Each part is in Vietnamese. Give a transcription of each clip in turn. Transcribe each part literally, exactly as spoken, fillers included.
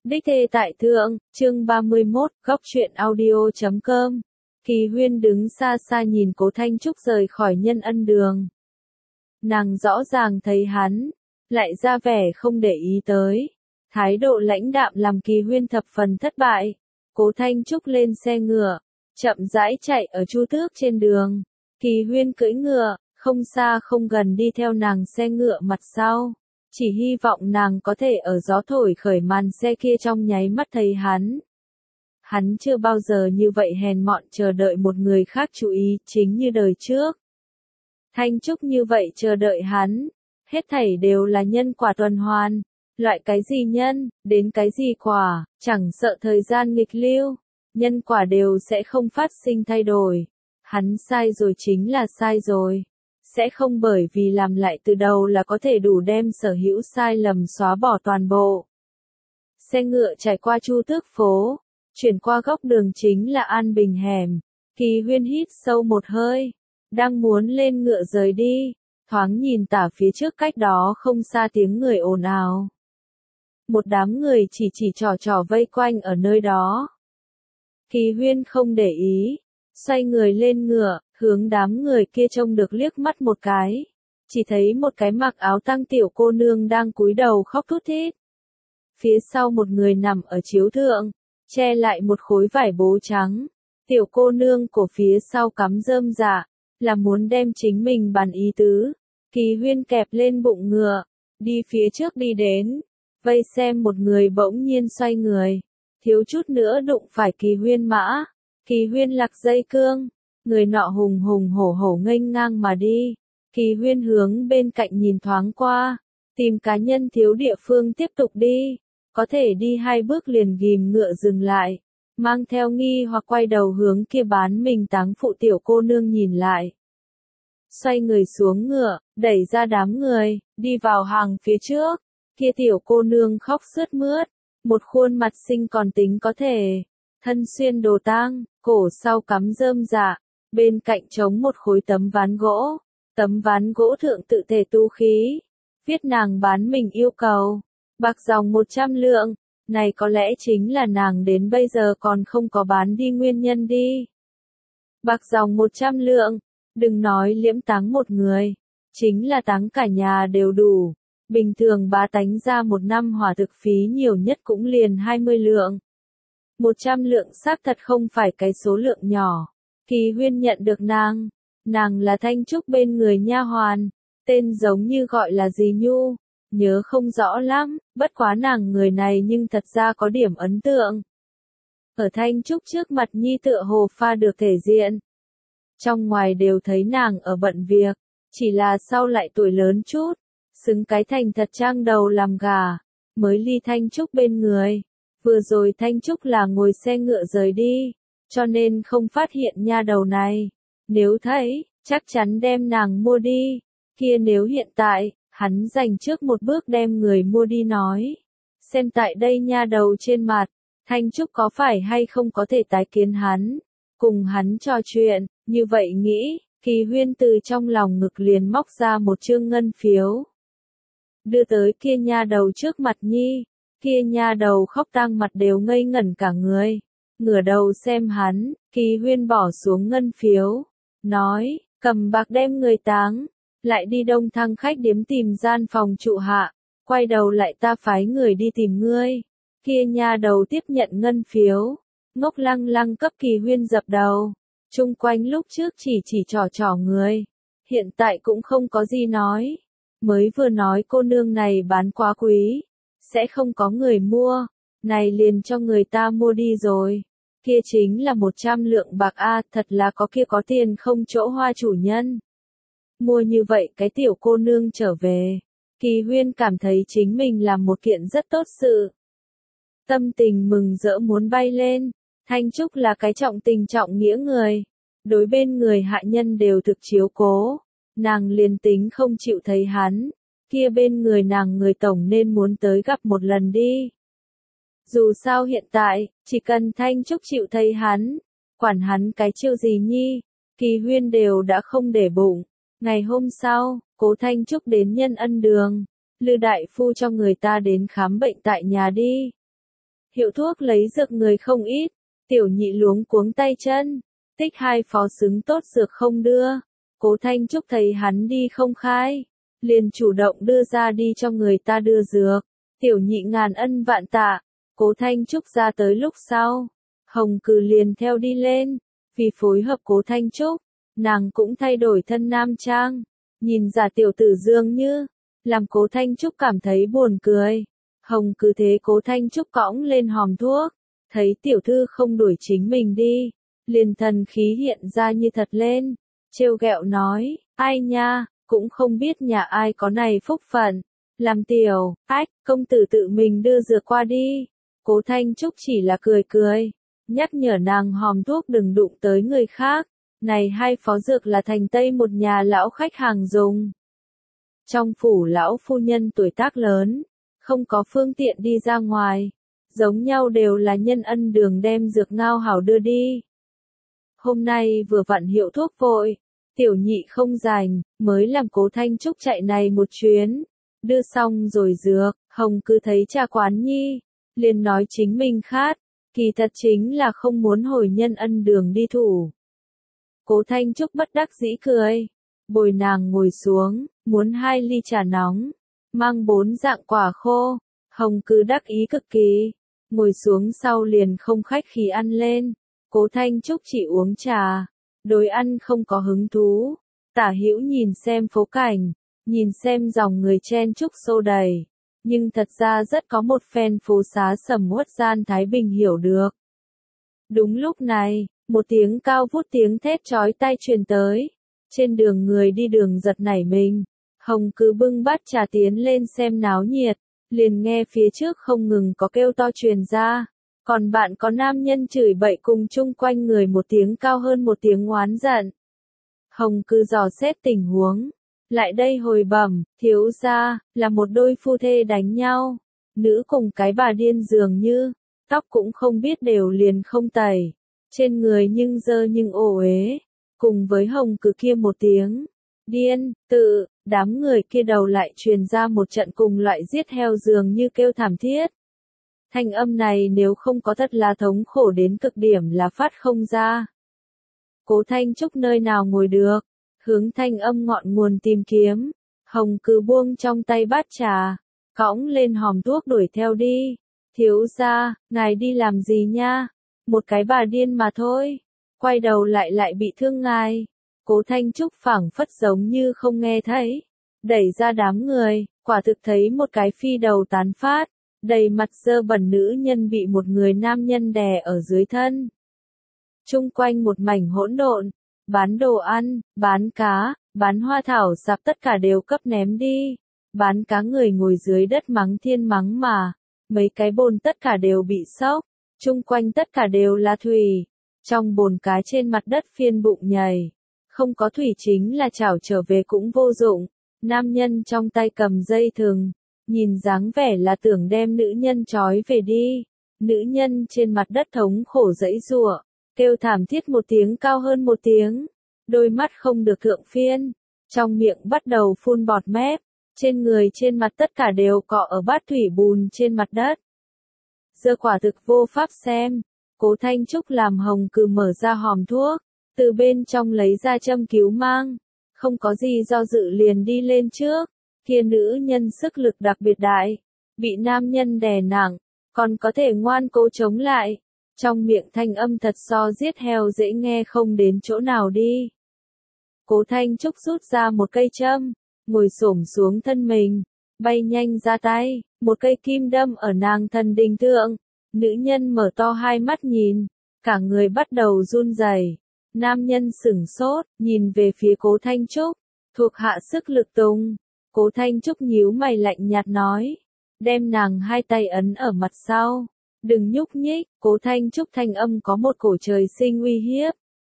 Đích thê tại thượng, chương ba mươi mốt, góc truyện audio chấm com. Kỳ Huyên đứng xa xa nhìn Cố Thanh Trúc rời khỏi Nhân Ân đường. Nàng rõ ràng thấy hắn, lại ra vẻ không để ý tới. Thái độ lãnh đạm làm Kỳ Huyên thập phần thất bại. Cố Thanh Trúc lên xe ngựa, chậm rãi chạy ở chu tước trên đường. Kỳ Huyên cưỡi ngựa, không xa không gần đi theo nàng xe ngựa mặt sau. Chỉ hy vọng nàng có thể ở gió thổi khởi màn xe kia trong nháy mắt thấy hắn. Hắn chưa bao giờ như vậy hèn mọn chờ đợi một người khác chú ý, chính như đời trước. Thanh Trúc như vậy chờ đợi hắn, hết thảy đều là nhân quả tuần hoàn. Loại cái gì nhân, đến cái gì quả, chẳng sợ thời gian nghịch lưu, nhân quả đều sẽ không phát sinh thay đổi. Hắn sai rồi chính là sai rồi. Sẽ không bởi vì làm lại từ đầu là có thể đủ đem sở hữu sai lầm xóa bỏ toàn bộ. Xe ngựa trải qua Chu Tước phố, chuyển qua góc đường chính là An Bình hẻm. Kỳ Huyên hít sâu một hơi, đang muốn lên ngựa rời đi, thoáng nhìn tả phía trước cách đó không xa tiếng người ồn ào. Một đám người chỉ chỉ trò trò vây quanh ở nơi đó. Kỳ Huyên không để ý, xoay người lên ngựa, hướng đám người kia trông được liếc mắt một cái. Chỉ thấy một cái mặc áo tang tiểu cô nương đang cúi đầu khóc thút thít. Phía sau một người nằm ở chiếu thượng, che lại một khối vải bố trắng. Tiểu cô nương của phía sau cắm rơm dạ, là muốn đem chính mình bàn ý tứ. Kỳ Huyên kẹp lên bụng ngựa, đi phía trước đi đến, vây xem một người bỗng nhiên xoay người, thiếu chút nữa đụng phải Kỳ Huyên mã. Kỳ Huyên lạc dây cương, người nọ hùng hùng hổ hổ nghênh ngang mà đi. Kỳ Huyên hướng bên cạnh nhìn thoáng qua, tìm cá nhân thiếu địa phương tiếp tục đi, có thể đi hai bước liền ghim ngựa dừng lại, mang theo nghi hoặc quay đầu hướng kia bán mình táng phụ tiểu cô nương nhìn lại. Xoay người xuống ngựa, đẩy ra đám người, đi vào hàng phía trước, kia tiểu cô nương khóc sướt mướt, một khuôn mặt xinh còn tính có thể, thân xuyên đồ tang, cổ sau cắm rơm dạ, bên cạnh trống một khối tấm ván gỗ, tấm ván gỗ thượng tự thể tu khí, viết nàng bán mình yêu cầu, bạc dòng một trăm lượng, này có lẽ chính là nàng đến bây giờ còn không có bán đi nguyên nhân đi. Bạc dòng một trăm lượng, đừng nói liễm táng một người, chính là táng cả nhà đều đủ, bình thường bá tánh ra một năm hỏa thực phí nhiều nhất cũng liền hai mươi lượng. một trăm lượng xác thật không phải cái số lượng nhỏ. Kỳ Huyên nhận được nàng, nàng là Thanh Trúc bên người nha hoàn, tên giống như gọi là gì Nhu, nhớ không rõ lắm, bất quá nàng người này nhưng thật ra có điểm ấn tượng. Ở Thanh Trúc trước mặt nhi tựa hồ pha được thể diện. Trong ngoài đều thấy nàng ở bận việc, chỉ là sau lại tuổi lớn chút, xứng cái thành thật trang đầu làm gà, mới ly Thanh Trúc bên người. Vừa rồi Thanh Trúc là ngồi xe ngựa rời đi, cho nên không phát hiện nha đầu này. Nếu thấy, chắc chắn đem nàng mua đi. Kia nếu hiện tại, hắn dành trước một bước đem người mua đi nói. Xem tại đây nha đầu trên mặt, Thanh Trúc có phải hay không có thể tái kiến hắn. Cùng hắn trò chuyện, như vậy nghĩ, Kỳ Huyên từ trong lòng ngực liền móc ra một chương ngân phiếu. Đưa tới kia nha đầu trước mặt nhi. Kia nha đầu khóc tang mặt đều ngây ngẩn cả người, ngửa đầu xem hắn. Kỳ Huyên bỏ xuống ngân phiếu, nói, cầm bạc đem người táng, lại đi Đông Thăng khách điếm tìm gian phòng trụ hạ, quay đầu lại ta phái người đi tìm ngươi. Kia nha đầu tiếp nhận ngân phiếu, ngốc lăng lăng cấp Kỳ Huyên dập đầu, chung quanh lúc trước chỉ chỉ trò trò người, hiện tại cũng không có gì nói, mới vừa nói cô nương này bán quá quý. Sẽ không có người mua, này liền cho người ta mua đi rồi. Kia chính là một trăm lượng bạc a, thật là có kia có tiền không chỗ hoa chủ nhân. Mua như vậy cái tiểu cô nương trở về, Kỳ Huyên cảm thấy chính mình làm một kiện rất tốt sự. Tâm tình mừng rỡ muốn bay lên, Thanh Trúc là cái trọng tình trọng nghĩa người, đối bên người hạ nhân đều thực chiếu cố, nàng liền tính không chịu thấy hắn. Kia bên người nàng người tổng nên muốn tới gặp một lần đi. Dù sao hiện tại, chỉ cần Thanh Trúc chịu thấy hắn, quản hắn cái chiêu gì nhi, Kỳ Huyên đều đã không để bụng. Ngày hôm sau, Cố Thanh Trúc đến Nhân Ân đường, Lư đại phu cho người ta đến khám bệnh tại nhà đi. Hiệu thuốc lấy dược người không ít, tiểu nhị luống cuống tay chân, tích hai phó xứng tốt dược không đưa. Cố Thanh Trúc thấy hắn đi không khai, liền chủ động đưa ra đi cho người ta đưa dược. Tiểu nhị ngàn ân vạn tạ, Cố Thanh Trúc ra tới lúc sau, Hồng Cừ liền theo đi lên, vì phối hợp Cố Thanh Trúc, nàng cũng thay đổi thân nam trang, nhìn giả tiểu tử dường như, làm Cố Thanh Trúc cảm thấy buồn cười. Hồng Cừ thế Cố Thanh Trúc cõng lên hòm thuốc, thấy tiểu thư không đuổi chính mình đi, liền thần khí hiện ra như thật lên, trêu ghẹo nói, ai nha, cũng không biết nhà ai có này phúc phận, làm tiểu, ách, công tử tự mình đưa dược qua đi. Cố Thanh Trúc chỉ là cười cười, nhắc nhở nàng hòm thuốc đừng đụng tới người khác, này hai phó dược là thành tây một nhà lão khách hàng dùng. Trong phủ lão phu nhân tuổi tác lớn, không có phương tiện đi ra ngoài, giống nhau đều là nhân ân đường đem dược ngao hảo đưa đi. Hôm nay vừa vặn hiệu thuốc vội, tiểu nhị không rảnh, mới làm Cố Thanh Trúc chạy này một chuyến, đưa xong rồi dược, Hồng cứ thấy trà quán nhi, liền nói chính mình khát, kỳ thật chính là không muốn hồi nhân ân đường đi thủ. Cố Thanh Trúc bất đắc dĩ cười, bồi nàng ngồi xuống, muốn hai ly trà nóng, mang bốn dạng quả khô, Hồng cứ đắc ý cực kỳ, ngồi xuống sau liền không khách khí ăn lên. Cố Thanh Trúc chỉ uống trà, đối ăn không có hứng thú, tả hữu nhìn xem phố cảnh, nhìn xem dòng người chen chúc xô đầy, nhưng thật ra rất có một phen phố xá sầm uất gian Thái Bình hiểu được. Đúng lúc này, một tiếng cao vút tiếng thét chói tai truyền tới, trên đường người đi đường giật nảy mình, Hồng cứ bưng bát trà tiến lên xem náo nhiệt, liền nghe phía trước không ngừng có kêu to truyền ra. Còn bạn có nam nhân chửi bậy cùng chung quanh người một tiếng cao hơn một tiếng oán giận. Hồng cứ dò xét tình huống. Lại đây hồi bẩm, thiếu gia, là một đôi phu thê đánh nhau. Nữ cùng cái bà điên dường như, tóc cũng không biết đều liền không tẩy. Trên người nhưng dơ nhưng ổ uế. Cùng với Hồng cứ kia một tiếng. Điên, tự, đám người kia đầu lại truyền ra một trận cùng loại giết heo dường như kêu thảm thiết. Thanh âm này nếu không có thật là thống khổ đến cực điểm là phát không ra. Cố Thanh Trúc nơi nào ngồi được, hướng thanh âm ngọn nguồn tìm kiếm, Hồng cứ buông trong tay bát trà, cõng lên hòm thuốc đuổi theo đi. Thiếu gia, ngài đi làm gì nha? Một cái bà điên mà thôi. Quay đầu lại lại bị thương ngài. Cố Thanh Trúc phảng phất giống như không nghe thấy. Đẩy ra đám người, quả thực thấy một cái phi đầu tán phát. Đầy mặt dơ bẩn nữ nhân bị một người nam nhân đè ở dưới thân. Trung quanh một mảnh hỗn độn, bán đồ ăn, bán cá, bán hoa thảo sạp tất cả đều cấp ném đi. Bán cá người ngồi dưới đất mắng thiên mắng mà, mấy cái bồn tất cả đều bị sốc, trung quanh tất cả đều là thủy. Trong bồn cá trên mặt đất phiên bụng nhầy, không có thủy chính là chảo trở về cũng vô dụng. Nam nhân trong tay cầm dây thừng. Nhìn dáng vẻ là tưởng đem nữ nhân trói về đi. Nữ nhân trên mặt đất thống khổ dãy giụa, kêu thảm thiết một tiếng cao hơn một tiếng. Đôi mắt không được thượng phiên, trong miệng bắt đầu phun bọt mép, trên người trên mặt tất cả đều cọ ở bát thủy bùn trên mặt đất. Giờ quả thực vô pháp xem, Cố Thanh Trúc làm Hồng cứ mở ra hòm thuốc, từ bên trong lấy ra châm cứu mang, không có gì do dự liền đi lên trước. Kia nữ nhân sức lực đặc biệt đại, bị nam nhân đè nặng, còn có thể ngoan cố chống lại. Trong miệng thanh âm thật so giết heo dễ nghe không đến chỗ nào đi. Cố Thanh Trúc rút ra một cây châm, ngồi xổm xuống thân mình, bay nhanh ra tay, một cây kim đâm ở nàng thần đình thượng. Nữ nhân mở to hai mắt nhìn, cả người bắt đầu run rẩy. Nam nhân sửng sốt, nhìn về phía Cố Thanh Trúc, thuộc hạ sức lực tung. Cố Thanh Trúc nhíu mày lạnh nhạt nói, đem nàng hai tay ấn ở mặt sau, đừng nhúc nhích. Cố Thanh Trúc thanh âm có một cổ trời sinh uy hiếp.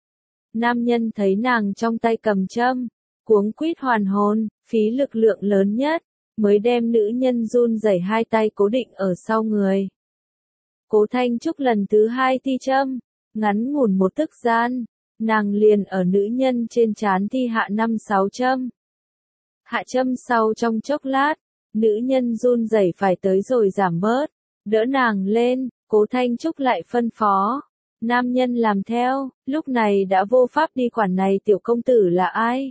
Nam nhân thấy nàng trong tay cầm châm, cuống quýt hoàn hồn, phí lực lượng lớn nhất, mới đem nữ nhân run rẩy hai tay cố định ở sau người. Cố Thanh Trúc lần thứ hai thi châm, ngắn ngủn một tức gian, nàng liền ở nữ nhân trên trán thi hạ năm sáu châm. Hạ châm sau trong chốc lát, nữ nhân run rẩy phải tới rồi giảm bớt, đỡ nàng lên, Cố Thanh Trúc lại phân phó. Nam nhân làm theo, lúc này đã vô pháp đi quản này tiểu công tử là ai.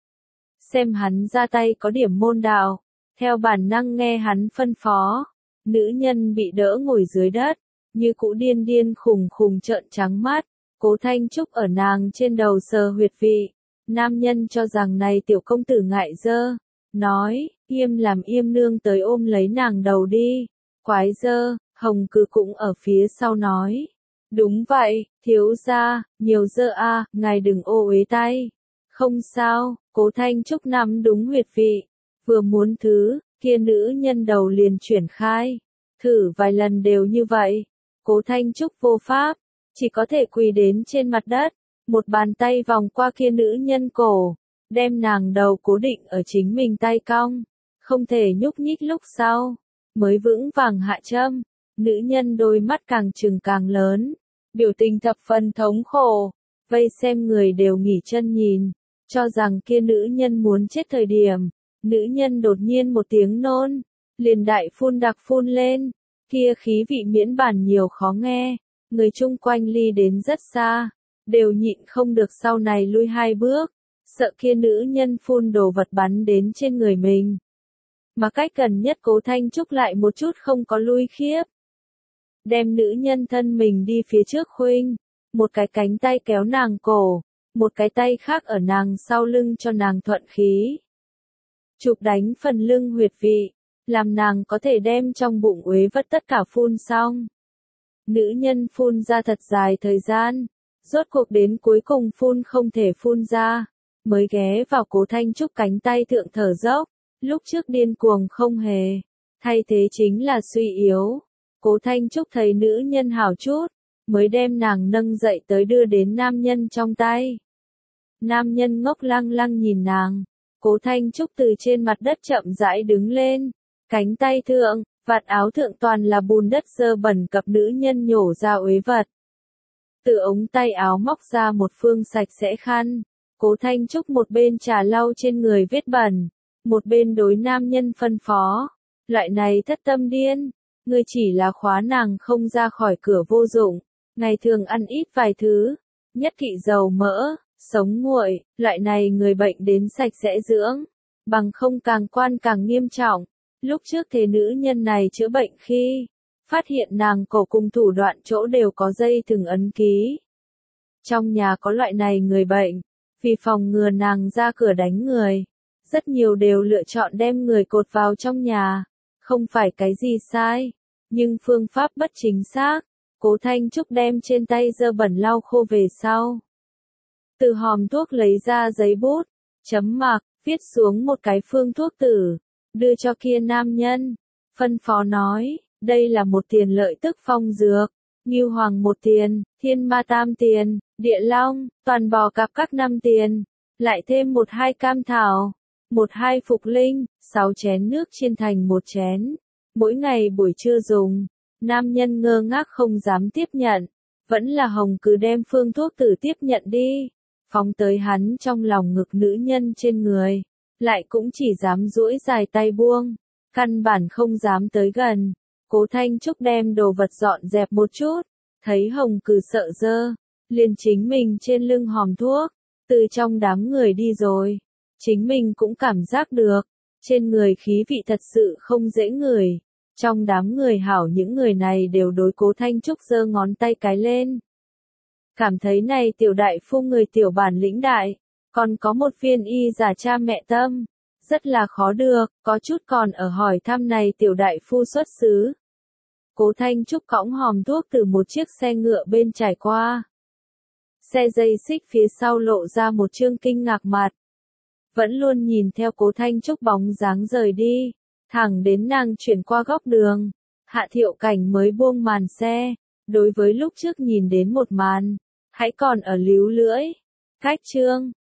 Xem hắn ra tay có điểm môn đạo, theo bản năng nghe hắn phân phó. Nữ nhân bị đỡ ngồi dưới đất, như cũ điên điên khùng khùng trợn trắng mắt. Cố Thanh Trúc ở nàng trên đầu sờ huyệt vị. Nam nhân cho rằng này tiểu công tử ngại dơ, nói, im làm im nương tới ôm lấy nàng đầu đi. Quái dơ, Hồng Cừ cũng ở phía sau nói. Đúng vậy, thiếu gia, nhiều dơ a, ngài đừng ô uế tay. Không sao, Cố Thanh Trúc nắm đúng huyệt vị. Vừa muốn thứ, kia nữ nhân đầu liền chuyển khai. Thử vài lần đều như vậy. Cố Thanh Trúc vô pháp, chỉ có thể quỳ đến trên mặt đất. Một bàn tay vòng qua kia nữ nhân cổ, đem nàng đầu cố định ở chính mình tay cong. Không thể nhúc nhích lúc sau, mới vững vàng hạ châm. Nữ nhân đôi mắt càng trừng càng lớn, biểu tình thập phần thống khổ. Vây xem người đều nghỉ chân nhìn, cho rằng kia nữ nhân muốn chết thời điểm. Nữ nhân đột nhiên một tiếng nôn, liền đại phun đặc phun lên, kia khí vị miễn bản nhiều khó nghe, người chung quanh ly đến rất xa, đều nhịn không được sau này lui hai bước, sợ kia nữ nhân phun đồ vật bắn đến trên người mình. Mà cách gần nhất Cố Thanh Trúc lại một chút không có lui khiếp. Đem nữ nhân thân mình đi phía trước khuynh, một cái cánh tay kéo nàng cổ, một cái tay khác ở nàng sau lưng cho nàng thuận khí. Chụp đánh phần lưng huyệt vị, làm nàng có thể đem trong bụng uế vật tất cả phun xong. Nữ nhân phun ra thật dài thời gian, rốt cuộc đến cuối cùng phun không thể phun ra, mới ghé vào Cố Thanh Trúc cánh tay thượng thở dốc, lúc trước điên cuồng không hề, thay thế chính là suy yếu. Cố Thanh Trúc thấy nữ nhân hảo chút, mới đem nàng nâng dậy tới đưa đến nam nhân trong tay. Nam nhân ngốc lăng lăng nhìn nàng. Cố Thanh Trúc từ trên mặt đất chậm rãi đứng lên, cánh tay thượng, vạt áo thượng toàn là bùn đất dơ bẩn cặp nữ nhân nhổ ra uế vật. Từ ống tay áo móc ra một phương sạch sẽ khăn, Cố Thanh Trúc một bên trà lau trên người vết bẩn, một bên đối nam nhân phân phó, loại này thất tâm điên, ngươi chỉ là khóa nàng không ra khỏi cửa vô dụng, ngày thường ăn ít vài thứ, nhất kỵ dầu mỡ. Sống nguội, loại này người bệnh đến sạch sẽ dưỡng, bằng không càng quan càng nghiêm trọng. Lúc trước thế nữ nhân này chữa bệnh khi, phát hiện nàng cổ cùng thủ đoạn chỗ đều có dây thừng ấn ký. Trong nhà có loại này người bệnh, vì phòng ngừa nàng ra cửa đánh người, rất nhiều đều lựa chọn đem người cột vào trong nhà, không phải cái gì sai, nhưng phương pháp bất chính xác. Cố Thanh Trúc đem trên tay dơ bẩn lau khô về sau. Từ hòm thuốc lấy ra giấy bút, chấm mạc, viết xuống một cái phương thuốc tử, đưa cho kia nam nhân, phân phó nói, đây là một tiền lợi tức phong dược, Ngưu Hoàng một tiền, Thiên Ma tam tiền, Địa Long, toàn bò cạp các năm tiền, lại thêm một hai cam thảo, một hai phục linh, sáu chén nước chiên thành một chén, mỗi ngày buổi trưa dùng. Nam nhân ngơ ngác không dám tiếp nhận, vẫn là Hồng cứ đem phương thuốc tử tiếp nhận đi. Phóng tới hắn trong lòng ngực nữ nhân trên người, lại cũng chỉ dám duỗi dài tay buông, căn bản không dám tới gần. Cố Thanh Trúc đem đồ vật dọn dẹp một chút, thấy Hồng Cừ sợ dơ, liền chính mình trên lưng hòm thuốc, từ trong đám người đi rồi. Chính mình cũng cảm giác được, trên người khí vị thật sự không dễ ngửi. Trong đám người hảo những người này đều đối Cố Thanh Trúc giơ ngón tay cái lên. Cảm thấy này tiểu đại phu người tiểu bản lĩnh đại, còn có một viên y giả cha mẹ tâm, rất là khó được, có chút còn ở hỏi thăm này tiểu đại phu xuất xứ. Cố Thanh Trúc cõng hòm thuốc từ một chiếc xe ngựa bên trải qua. Xe dây xích phía sau lộ ra một trương kinh ngạc mặt. Vẫn luôn nhìn theo Cố Thanh Trúc bóng dáng rời đi, thẳng đến nàng chuyển qua góc đường. Hạ Thiệu Cảnh mới buông màn xe, đối với lúc trước nhìn đến một màn, hãy còn ở líu lưỡi. Cách chương